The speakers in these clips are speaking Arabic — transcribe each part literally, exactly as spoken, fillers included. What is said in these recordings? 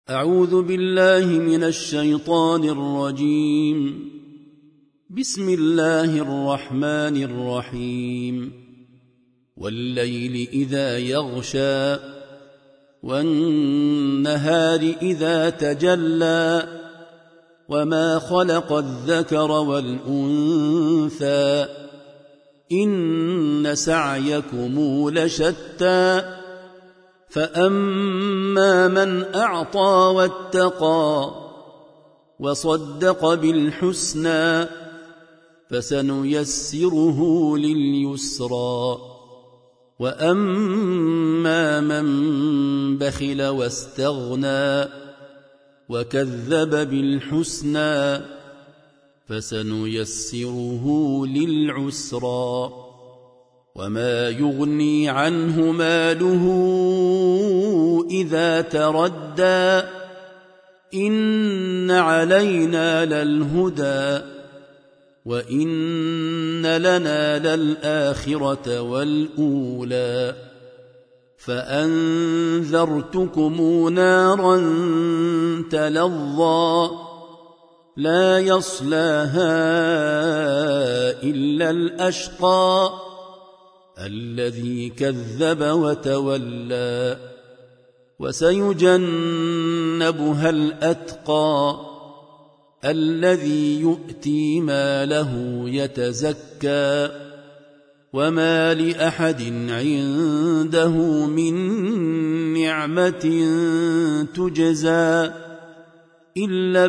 أعوذ بالله من الشيطان الرجيم. بسم الله الرحمن الرحيم. والليل إذا يغشى والنهار إذا تجلى وما خلق الذكر والأنثى إن سعيكم لشتى فأما من أعطى واتقى وصدق بالحسنى فسنيسره لليسرى وأما من بخل واستغنى وكذب بالحسنى فسنيسره للعسرى وما يغني عنه ماله إذا تردى إن علينا للهدى وإن لنا للآخرة والأولى فأنذرتكم نارا تلظى لا يصلاها إلا الأشقى الذي كذب وتولى وسيجنبها الأتقى الذي يؤتي ماله يتزكى وما لأحد عنده من نعمة تجزى إلا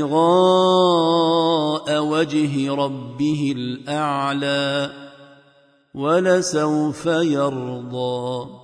ابتغاء وجه ربه الأعلى ولسوف يرضى.